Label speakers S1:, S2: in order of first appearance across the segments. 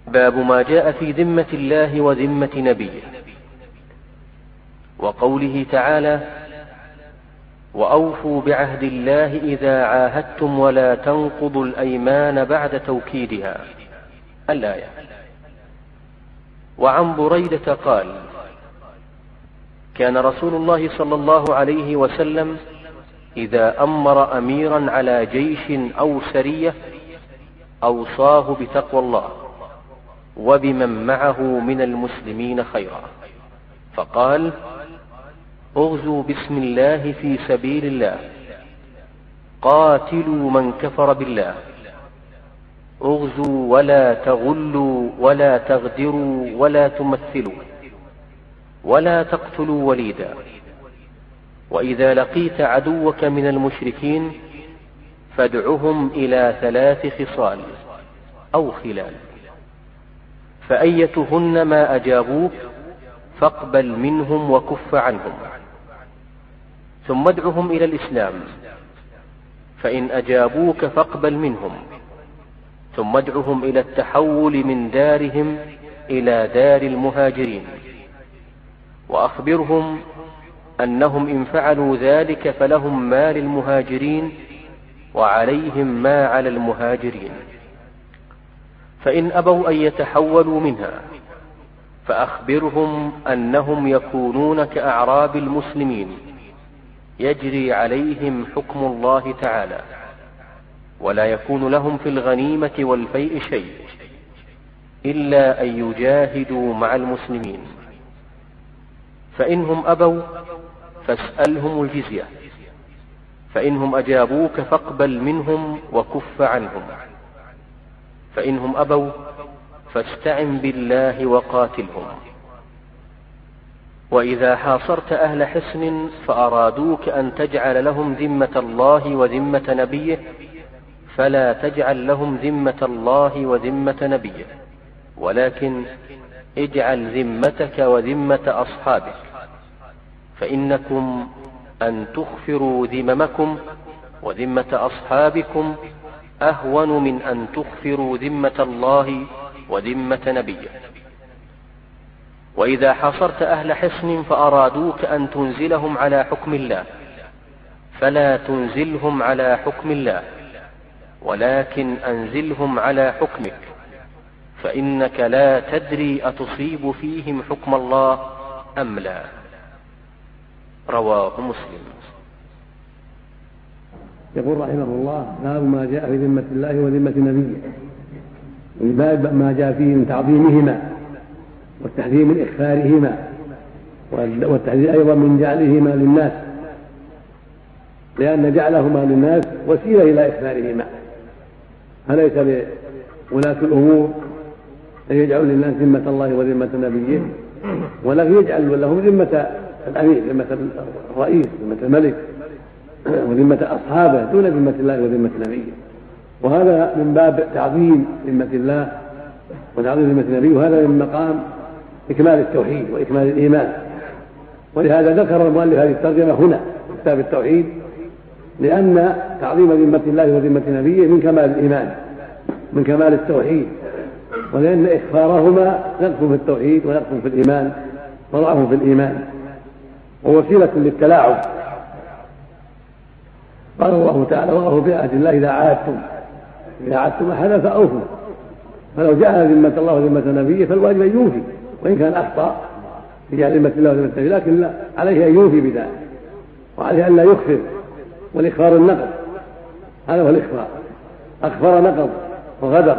S1: باب ما جاء في ذمة الله وذمة نبيه. وقوله تعالى: وأوفوا بعهد الله إذا عاهدتم ولا تنقضوا الأيمان بعد توكيدها، الآية. وعن بريدة قال: كان رسول الله صلى الله عليه وسلم إذا أمر أميرا على جيش أو سرية أوصاه بتقوى الله وبمن معه من المسلمين خيرا، فقال: اغزوا بسم الله في سبيل الله، قاتلوا من كفر بالله، اغزوا ولا تغلوا ولا تغدروا ولا تمثلوا ولا تقتلوا وليدا، وإذا لقيت عدوك من المشركين فادعهم إلى 3 خصال أو خلال، فأيتهن ما أجابوك فاقبل منهم وكف عنهم، ثم ادعهم إلى الإسلام، فإن أجابوك فاقبل منهم، ثم ادعهم إلى التحول من دارهم إلى دار المهاجرين، وأخبرهم أنهم إن فعلوا ذلك فلهم ما للمهاجرين وعليهم ما على المهاجرين، فإن أبوا أن يتحولوا منها فأخبرهم أنهم يكونون كأعراب المسلمين يجري عليهم حكم الله تعالى، ولا يكون لهم في الغنيمة والفيء شيء إلا أن يجاهدوا مع المسلمين، فإنهم أبوا فاسألهم الجزية، فإنهم أجابوك فاقبل منهم وكف عنهم، فإنهم أبوا فاستعن بالله وقاتلهم. وإذا حاصرت أهل حصن فأرادوك أن تجعل لهم ذمة الله وذمة نبيه فلا تجعل لهم ذمة الله وذمة نبيه، ولكن اجعل ذمتك وذمة أصحابك، فإنكم أن تخفروا ذممكم وذمة أصحابكم أهون من أن تخفروا ذمة الله وذمة نبيه. وإذا حاصرت أهل حصن فأرادوك أن تنزلهم على حكم الله فلا تنزلهم على حكم الله، ولكن أنزلهم على حكمك، فإنك لا تدري أتصيب فيهم حكم الله أم لا. رواه مسلم.
S2: يقول رحمه الله: باب ما جاء في ذمة الله وذمة نبيه، باب ما جاء فيه من تعظيمهما والتحذير من إخفارهما والتحذير أيضا من جعلهما للناس، لأن جعلهما للناس وسيلة إلى إخفارهما، فليس لولاة الأمور أن يجعلوا للناس ذمة الله وذمة نبيه، ولكن يجعل لهم ذمة الأمير، ذمة الرئيس، ذمة الملك، وذمة أصحابه دون ذمة الله وذمة نبيه. وهذا من باب تعظيم ذمة الله وتعظيم ذمة نبيه، وهذا من مقام إكمال التوحيد وإكمال الإيمان. ولهذا ذكر المؤلف هذه الترجمة هنا في كتاب التوحيد، لأن تعظيم ذمة الله وذمة نبيه من كمال الإيمان، من كمال التوحيد، ولأن إخفارهما نقص في التوحيد ونقص في الإيمان وضعف في الإيمان ووسيلة للتلاعب. قال الله تعالى: وأوفوا بعهد الله إذا عاهدتم أحدا فأوفوا. فلو جعل ذمة الله وذمة نبيه فالواجب أن يوفي، وإن كان أخطأ في جعل ذمة الله وذمة نبيه، لكن عليه أن يوفي بذلك، وعليه أن لا يخفر. والإخفار النقض، هذا هو الإخفار، أخفر نقض وغدر.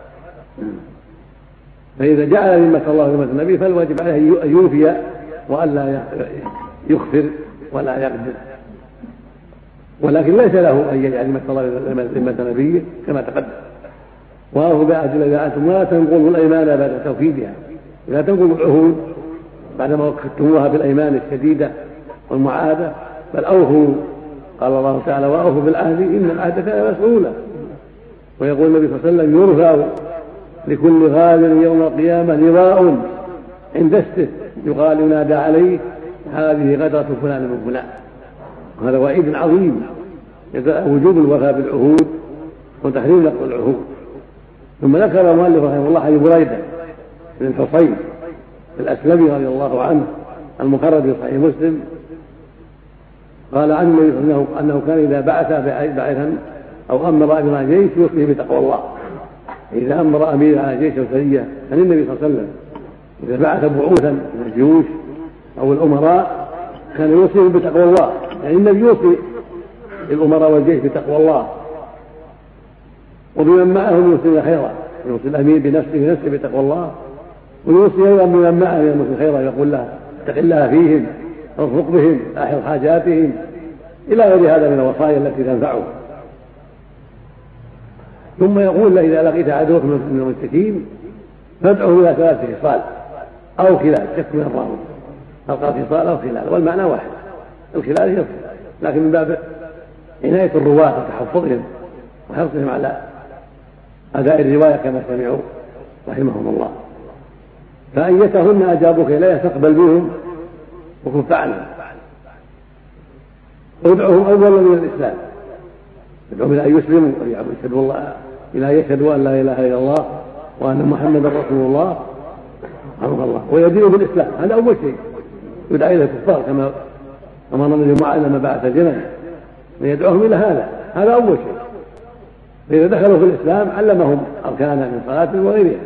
S2: فإذا جعل ذمة الله وذمة النبي فالواجب عليه أن يوفي وألا يخفر ولا يقدر، ولكن ليس له أن يجعل ذمة الله وذمة نبيه كما تقدم. وأوفوا بعهد الله إذا عاهدتم ولا تنقضوا الأيمان بعد توكيدها، لا تنقضوا العهود بعدما وكدتموها بالأيمان الشديدة والمعاهدة، بل أوفوا. قال الله تعالى: وأوفوا بالعهد إن العهد كان مسؤولا. ويقول النبي صلى الله عليه وسلم: يرفع لكل غادر يوم القيامة لواء عند استه يقال ينادى عليه: هذه غدرة فلان من فلان. وهذا وعيد عظيم، وجوب الوفاء بالعهود وتحريم نقض العهود. ثم ذكر المؤلف رحمه الله حديث بريدة بن الحصين الأسلمي رضي الله عنه المخرج في صحيح مسلم قال عن النبي صلى الله عليه وسلم أنه كان إذا بعث بعثا أو أمر أمير جيش يوصيه بتقوى الله. إذا أمر أمير على جيش أو سرية عن النبي صلى الله عليه وسلم إذا بعث بعوثا من الجيوش أو الأمراء كان يوصيهم بتقوى الله، يعني النبي يوصي الأمراء والجيش بتقوى الله، وبمن معهم يوصي خيرا، يوصي الأمير بنفسه بتقوى الله، ويوصي أيضا بمن معه يوصي خيرا، يقول له اتق الله فيهم، ارفق بهم، أحر حاجاتهم، إلى غير هذا من الوصايا التي تنفعه. ثم يقول له إذا لقيت عدوك من المشركين فادعه إلى 3 خصال أو خلال، شك من الراوي هل قال خصال أو خلال، والمعنى واحد، الخلال هي الخلال، لكن من باب عناية الرواة وتحفظهم وحرصهم على أداء الرواية كما سمعوا رحمهم الله. فأيتهن أجابوك إليه فاقبل بهم وكف عنهم. ادعوهم أولا من الإسلام، ادعوهم إلى أن يسلموا ويشهدوا الله، إلى أن يشهدوا أن لا إله إلا الله وأن محمدا رسول الله رحمه الله، ويدينوا بالإسلام. هذا أول شيء يدعى إلى الكفار كما أمر النبي معاذ لما بعث جنة يدعوهم إلى هذا أول شيء. فإذا دخلوا في الإسلام علمهم أركانا من صلاة وغيرها.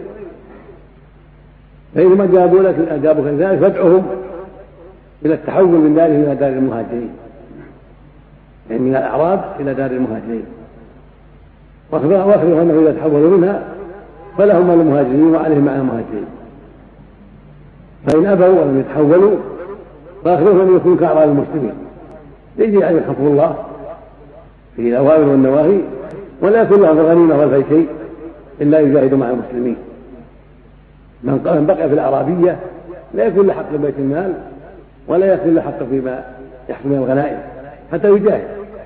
S2: فإنما أجابوا ذلك فادعوهم إلى التحول من دارهم إلى دار المهاجرين، يعني من الأعراب إلى دار المهاجرين، وأخبروا أنه إذا تحولوا منها فلهم على المهاجرين وعليهم على المهاجرين. فإن أبوا ولم يتحولوا فأخبروا أن يكونوا كأعراب المسلمين، يجري عليهم حكم الله في الأوامر والنواهي، ولا يكون لهم الغنيمة والفيء شيء إلا يجاهدوا مع المسلمين. من بقي في الأعرابية لا يكون له حق بيت المال ولا يكون له حق فيما يحصل من الغنائم حتى يجاهد.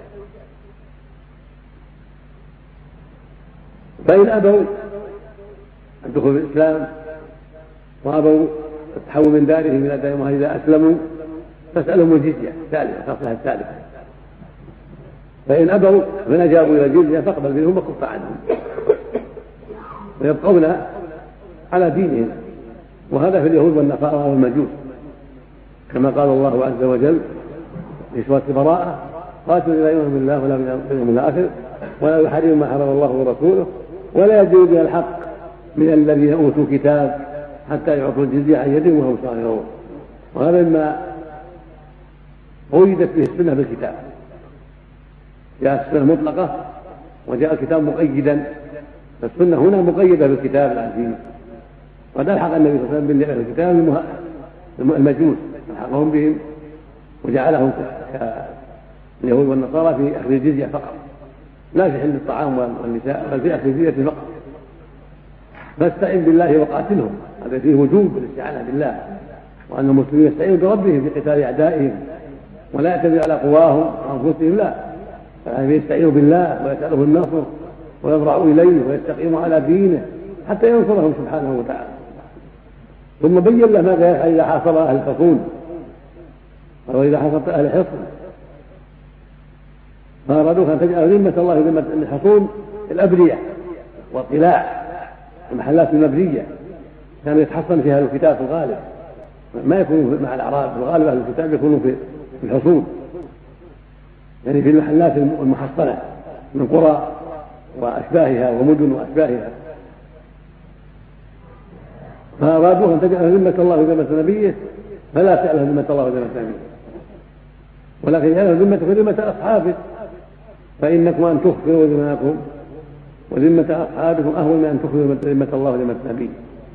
S2: فإن أبوا الدخول في الإسلام وأبوا التحول من دارهم إلى دار المهاجرين إذا أسلموا فاسألهم الجزية الثالثة. فإن أبوا فإن أجابوا إلى الجزية فاقبل منهم وكف عنهم ويبقون على دينهم. وهذا في اليهود والنصارى والمجوس، كما قال الله عز وجل في سورة البراءة قاتلوا لا يؤمنون بالله ولا باليوم الآخر ولا يحرموا ما حرم الله ورسوله ولا يدينون دين الحق من الذين أوتوا الكتاب حتى يعطوا الجزية عن يد وهم صاغرون. وهذا مما قيدت به السنة بالكتاب، جاءت السنة مطلقة وجاء الكتاب مقيدا، فالسنة هنا مقيدة بالكتاب العزيز. وقد ألحق النبي صلى الله عليه وسلم بالكتاب المجوس، ألحقهم بهم وجعلهم كاليهود والنصارى في أخذ الجزية فقط، لا في حل الطعام والنساء بل في أخذ الجزية فقط. فاستعن بالله وقاتلهم، هذا فيه وجوب الاستعانة بالله، وأن المسلمين يستعينوا بربهم في قتال أعدائهم ولا يعتمدوا على قواهم وأنفسهم، لا، فيستعينوا بالله ويسأله النصر ويضرعوا إليه ويستقيموا على دينه حتى ينصرهم سبحانه وتعالى. ثم بين له ماذا يفعل إذا حاصر أهل الحصون أو إذا حاصرت أهل الحصن، فأرادوك أن تجعل ذمة الله ذمة الحصون الأبرية والقلاع، المحلات المبنية كانوا يتحصن فيها أهل الكتاب في الغالب، ما يكونوا مع الأعراب، في الغالب أهل الكتاب يكونوا في الحصون، يعني في المحلات المحصنة من قرى وأشباهها ومدن وأشباهها. فأرادوه أن تجعل ذمة الله ذمة نبيه فلا تجعل ذمة الله ذمة نبيه، ولكن يجعل ذمة ذمة أصحابه، فإنكم أن تخفروا ذمتكم وذمة أصحابكم أهون من أن تخفروا ذمة الله وذمة نبيه.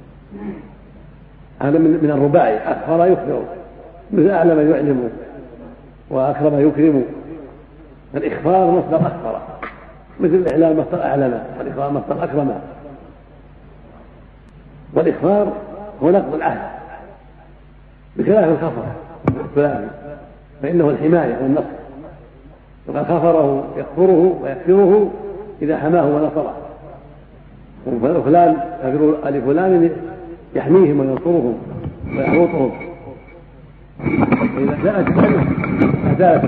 S2: هذا من الرباعي، أخفر يخفر، مثل أعلم يعلم وأكرم يكرم. الإخفار مصدر أخفر، مثل الإعلام مصدر أعلم، والإخفار مصدر أكرم. والإخفار هو نقض العهد بخلاف الخفر الثلاثي، فإنه الحماية والنصر، وقد خفره يخفره ويكفره إذا حماه ونصره. وفلان لفلان يحميهم وينصرهم ويحوطهم، فإذا جاءت أزالت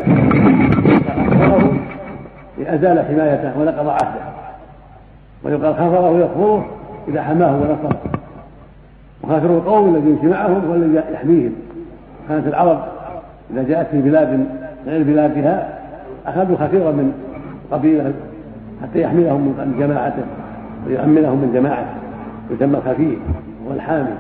S2: أخفره أزال حمايته ونقض عهده. ويقال خفره يخفره إذا حماهم ونصرهم، وخاسر القوم الذي يمشي معهم هو الذي يحميهم. كانت العرب إذا جاءت في بلاد غير بلادها أخذوا خفيرا من قبيلة حتى يحملهم من جماعته ويؤمنهم من جماعته، يسمى الخفير والحامي.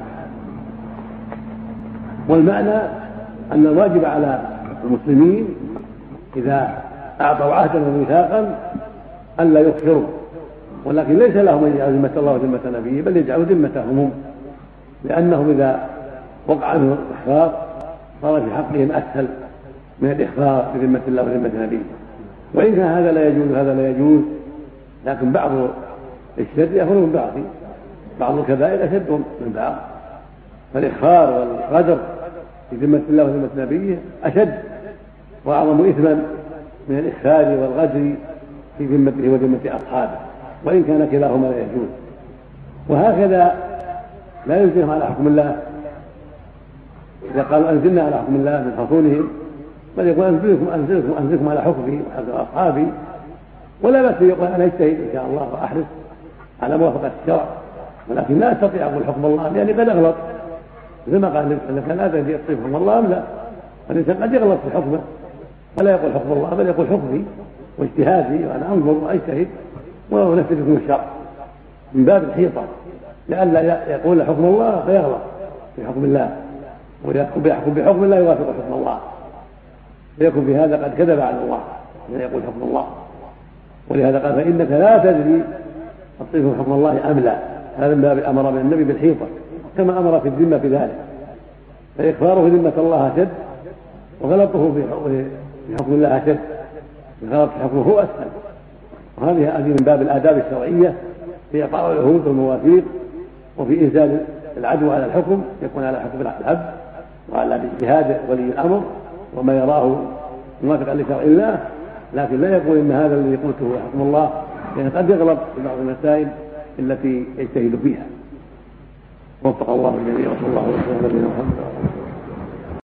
S2: والمعنى أن الواجب على المسلمين إذا أعطوا عهدا وميثاقا ألا يكفروا، ولكن ليس لهم أن يجعلوا ذمة الله وذمة نبيه، بل يجعلوا ذمتهم هم، لأنهم إذا وقع عنهم الإخفار صار في حقهم أسهل من الإخفار بذمة الله وذمة نبيه. وإن كان هذا لا يجوز هذا لا يجوز، لكن بعض الشر يخرج من بعض الكبائر أشد من بعض، فالإخفار والغدر في ذمة الله وذمة نبيه أشد وأعظم إثما من الإخفار والغدر في ذمته وذمة أصحابه، وإن كان كلاهما لا يجوز. وهكذا لا يلزمهم على حكم الله إذا قالوا أنزلنا على حكم الله من حصولهم، بل يقول أنزلكم على حكمي وحكم أصحابي، ولا بأس يقول أنا أجتهد إن شاء الله وأحرص على موافقة الشرع، ولكن لا أستطيع أقول حكم الله لأني قد أغلط، زي ما قال النبي صلى الله عليه وسلم لا أدري يطيب حكم الله أم لا. الإنسان قد يغلط في حكمه ولا يقول حكم الله، بل يقول حكمي واجتهادي وأنا أنظر وأجتهد وأنفذ حكم الشرع من باب الحيطة، لئلا يقول حكم الله فيغلط في حكم الله ويحكم بحكم الله يوافق حكم الله، فيكون في هذا قد كذب على الله لا يقول حكم الله. ولهذا قال فإنك لا تدري أطيب حكم الله أم لا، هذا من باب أمر من النبي بالحيطة كما أمر في الذمة بذلك، فإكفاره ذمة الله أشد وغلطه في حكم الله أشد، الغلط في حكمه هو أسهل. وهذه من باب الآداب الشرعية في إعطاء العهود والمواثيق، وفي إنزال العدو على الحكم يكون على حكم العبد وعلى اجتهاد ولي الأمر وما يراه موافقا لشرع الله، لكن لا يقول إن هذا الذي قلته هو حكم الله، لأن قد يغلط في بعض المسائل التي يجتهد فيها. وفق الله الجميع وصلى الله وسلم على نبينا محمد.